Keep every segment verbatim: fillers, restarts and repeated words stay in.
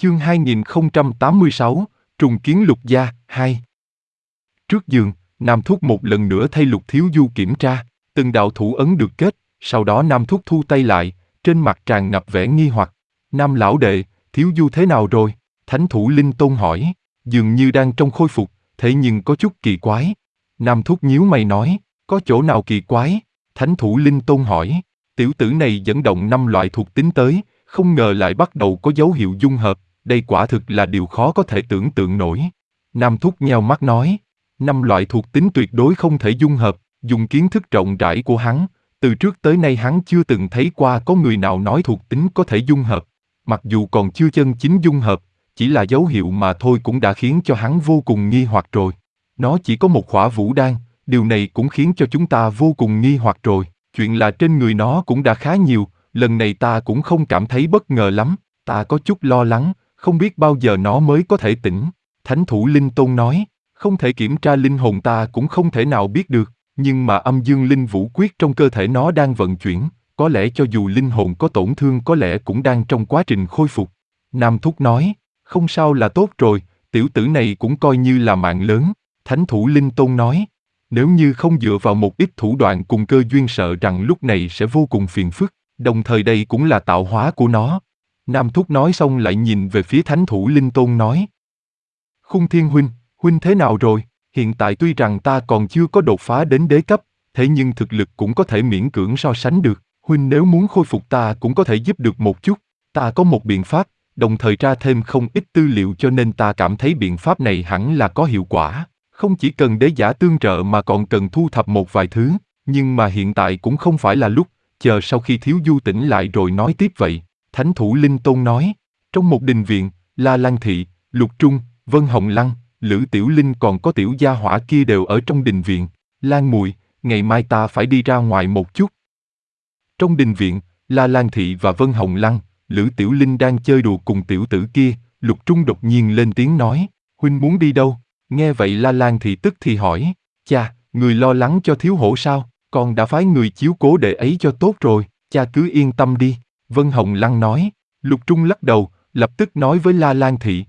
Chương hai nghìn không trăm tám mươi sáu, Trùng kiến Lục Gia, hai. Trước giường, Nam Thúc một lần nữa thay Lục Thiếu Du kiểm tra, từng đạo thủ ấn được kết, sau đó Nam Thúc thu tay lại, trên mặt tràn ngập vẻ nghi hoặc. Nam lão đệ, Thiếu Du thế nào rồi? Thánh thủ Linh Tôn hỏi, dường như đang trong khôi phục, thế nhưng có chút kỳ quái. Nam Thúc nhíu mày nói, có chỗ nào kỳ quái? Thánh thủ Linh Tôn hỏi, tiểu tử này dẫn động năm loại thuộc tính tới, không ngờ lại bắt đầu có dấu hiệu dung hợp, đây quả thực là điều khó có thể tưởng tượng nổi. Nam Thúc nheo mắt nói, năm loại thuộc tính tuyệt đối không thể dung hợp, dùng kiến thức rộng rãi của hắn, từ trước tới nay hắn chưa từng thấy qua có người nào nói thuộc tính có thể dung hợp. Mặc dù còn chưa chân chính dung hợp, chỉ là dấu hiệu mà thôi cũng đã khiến cho hắn vô cùng nghi hoặc rồi. Nó chỉ có một khỏa vũ đan, điều này cũng khiến cho chúng ta vô cùng nghi hoặc rồi. Chuyện là trên người nó cũng đã khá nhiều, lần này ta cũng không cảm thấy bất ngờ lắm, ta có chút lo lắng, không biết bao giờ nó mới có thể tỉnh. Thánh thủ Linh Tôn nói, không thể kiểm tra linh hồn ta cũng không thể nào biết được, nhưng mà âm dương linh vũ quyết trong cơ thể nó đang vận chuyển, có lẽ cho dù linh hồn có tổn thương có lẽ cũng đang trong quá trình khôi phục. Nam Thúc nói, không sao là tốt rồi, tiểu tử này cũng coi như là mạng lớn. Thánh thủ Linh Tôn nói, nếu như không dựa vào một ít thủ đoạn cùng cơ duyên sợ rằng lúc này sẽ vô cùng phiền phức, đồng thời đây cũng là tạo hóa của nó. Nam Thúc nói xong lại nhìn về phía Thánh thủ Linh Tôn nói, Khung Thiên huynh, huynh thế nào rồi? Hiện tại tuy rằng ta còn chưa có đột phá đến đế cấp, thế nhưng thực lực cũng có thể miễn cưỡng so sánh được. Huynh nếu muốn khôi phục ta cũng có thể giúp được một chút. Ta có một biện pháp, đồng thời ra thêm không ít tư liệu cho nên ta cảm thấy biện pháp này hẳn là có hiệu quả. Không chỉ cần đế giả tương trợ mà còn cần thu thập một vài thứ, nhưng mà hiện tại cũng không phải là lúc, chờ sau khi Thiếu Du tỉnh lại rồi nói tiếp vậy. Thánh thủ Linh Tôn nói, trong một đình viện, La Lan Thị, Lục Trung, Vân Hồng Lăng, Lữ Tiểu Linh còn có tiểu gia hỏa kia đều ở trong đình viện. Lan Mùi, ngày mai ta phải đi ra ngoài một chút. Trong đình viện, La Lan Thị và Vân Hồng Lăng, Lữ Tiểu Linh đang chơi đùa cùng tiểu tử kia, Lục Trung đột nhiên lên tiếng nói, huynh muốn đi đâu? Nghe vậy La Lan Thị tức thì hỏi, cha, người lo lắng cho Thiếu Hổ sao? Con đã phái người chiếu cố đệ ấy cho tốt rồi, cha cứ yên tâm đi. Vân Hồng Lăng nói. Lục Trung lắc đầu, lập tức nói với La Lan Thị,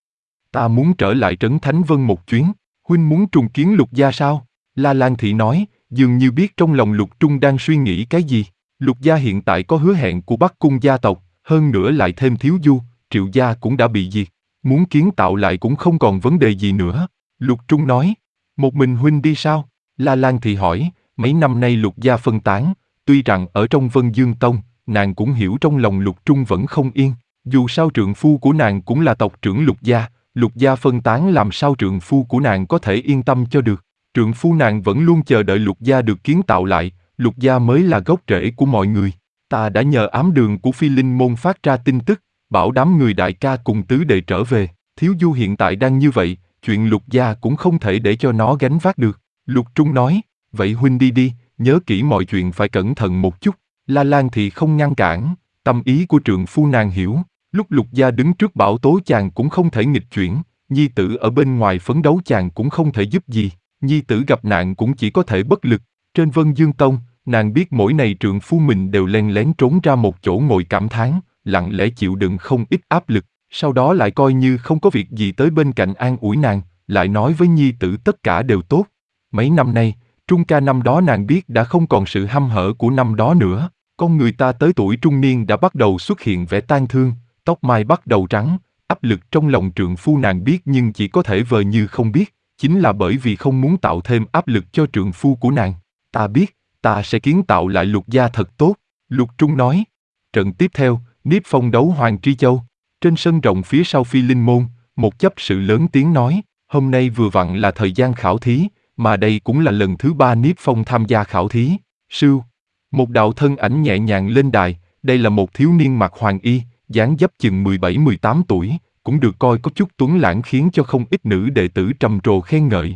ta muốn trở lại Trấn Thánh Vân một chuyến. Huynh muốn trùng kiến Lục Gia sao? La Lan Thị nói, dường như biết trong lòng Lục Trung đang suy nghĩ cái gì. Lục Gia hiện tại có hứa hẹn của Bắc Cung gia tộc, hơn nữa lại thêm Thiếu Du, Triệu Gia cũng đã bị diệt. Muốn kiến tạo lại cũng không còn vấn đề gì nữa. Lục Trung nói, một mình huynh đi sao? La Lan Thị hỏi, mấy năm nay Lục Gia phân tán, tuy rằng ở trong Vân Dương Tông, nàng cũng hiểu trong lòng Lục Trung vẫn không yên. Dù sao trượng phu của nàng cũng là tộc trưởng Lục Gia, Lục Gia phân tán làm sao trượng phu của nàng có thể yên tâm cho được. Trượng phu nàng vẫn luôn chờ đợi Lục Gia được kiến tạo lại, Lục Gia mới là gốc rễ của mọi người. Ta đã nhờ ám đường của Phi Linh Môn phát ra tin tức, bảo đám người đại ca cùng tứ đệ trở về. Thiếu Du hiện tại đang như vậy, chuyện Lục Gia cũng không thể để cho nó gánh vác được. Lục Trung nói, vậy huynh đi đi, nhớ kỹ mọi chuyện phải cẩn thận một chút. La Lan thì không ngăn cản, tâm ý của trượng phu nàng hiểu. Lúc Lục Gia đứng trước bão tố chàng cũng không thể nghịch chuyển, nhi tử ở bên ngoài phấn đấu chàng cũng không thể giúp gì, nhi tử gặp nạn cũng chỉ có thể bất lực. Trên Vân Dương Tông, nàng biết mỗi ngày trượng phu mình đều len lén trốn ra một chỗ ngồi cảm thán, lặng lẽ chịu đựng không ít áp lực, sau đó lại coi như không có việc gì tới bên cạnh an ủi nàng, lại nói với nhi tử tất cả đều tốt. Mấy năm nay, Trung ca năm đó nàng biết đã không còn sự hăm hở của năm đó nữa, con người ta tới tuổi trung niên đã bắt đầu xuất hiện vẻ tang thương, tóc mai bắt đầu trắng, áp lực trong lòng trượng phu nàng biết nhưng chỉ có thể vờ như không biết, chính là bởi vì không muốn tạo thêm áp lực cho trượng phu của nàng. Ta biết, ta sẽ kiến tạo lại Lục Gia thật tốt, Lục Trung nói. Trận tiếp theo, Niếp Phong đấu Hoàng Tri Châu. Trên sân rộng phía sau Phi Linh Môn, một chấp sự lớn tiếng nói, hôm nay vừa vặn là thời gian khảo thí, mà đây cũng là lần thứ ba Niếp Phong tham gia khảo thí. Sưu, một đạo thân ảnh nhẹ nhàng lên đài, đây là một thiếu niên mặc hoàng y, dáng dấp chừng mười bảy mười tám tuổi, cũng được coi có chút tuấn lãng khiến cho không ít nữ đệ tử trầm trồ khen ngợi.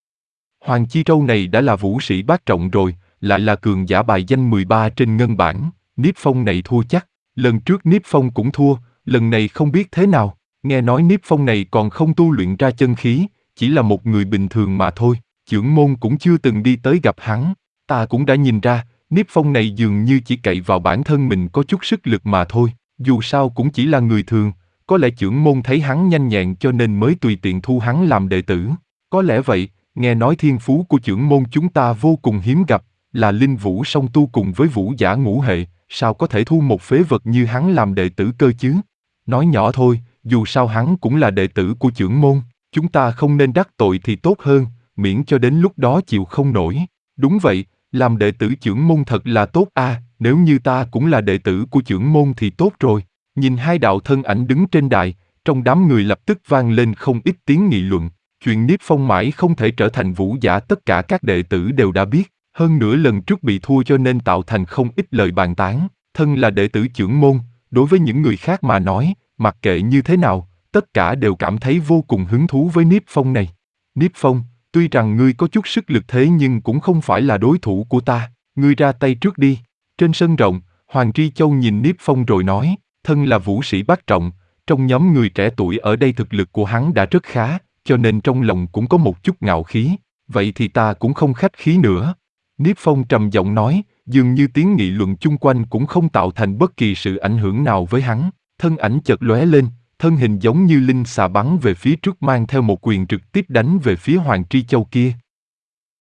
Hoàng Chi Châu này đã là vũ sĩ bát trọng rồi, lại là cường giả bài danh mười ba trên ngân bảng, Niếp Phong này thua chắc. Lần trước Niếp Phong cũng thua, lần này không biết thế nào, nghe nói Niếp Phong này còn không tu luyện ra chân khí, chỉ là một người bình thường mà thôi, chưởng môn cũng chưa từng đi tới gặp hắn. Ta cũng đã nhìn ra, Niếp Phong này dường như chỉ cậy vào bản thân mình có chút sức lực mà thôi, dù sao cũng chỉ là người thường, có lẽ chưởng môn thấy hắn nhanh nhẹn cho nên mới tùy tiện thu hắn làm đệ tử. Có lẽ vậy, nghe nói thiên phú của chưởng môn chúng ta vô cùng hiếm gặp, là linh vũ song tu cùng với vũ giả ngũ hệ, sao có thể thu một phế vật như hắn làm đệ tử cơ chứ? Nói nhỏ thôi, dù sao hắn cũng là đệ tử của chưởng môn, chúng ta không nên đắc tội thì tốt hơn, miễn cho đến lúc đó chịu không nổi. Đúng vậy, làm đệ tử chưởng môn thật là tốt a, à, nếu như ta cũng là đệ tử của chưởng môn thì tốt rồi. Nhìn hai đạo thân ảnh đứng trên đài, trong đám người lập tức vang lên không ít tiếng nghị luận. Chuyện Niếp Phong mãi không thể trở thành vũ giả tất cả các đệ tử đều đã biết, hơn nữa lần trước bị thua cho nên tạo thành không ít lời bàn tán. Thân là đệ tử chưởng môn, đối với những người khác mà nói, mặc kệ như thế nào, tất cả đều cảm thấy vô cùng hứng thú với Niếp Phong này. Niếp Phong, tuy rằng ngươi có chút sức lực thế nhưng cũng không phải là đối thủ của ta, ngươi ra tay trước đi. Trên sân rộng, Hoàng Tri Châu nhìn Niếp Phong rồi nói, thân là vũ sĩ bát trọng, trong nhóm người trẻ tuổi ở đây thực lực của hắn đã rất khá, cho nên trong lòng cũng có một chút ngạo khí, vậy thì ta cũng không khách khí nữa. Niếp Phong trầm giọng nói, dường như tiếng nghị luận chung quanh cũng không tạo thành bất kỳ sự ảnh hưởng nào với hắn, thân ảnh chợt lóe lên, thân hình giống như linh xà bắn về phía trước mang theo một quyền trực tiếp đánh về phía Hoàng Tri Châu kia.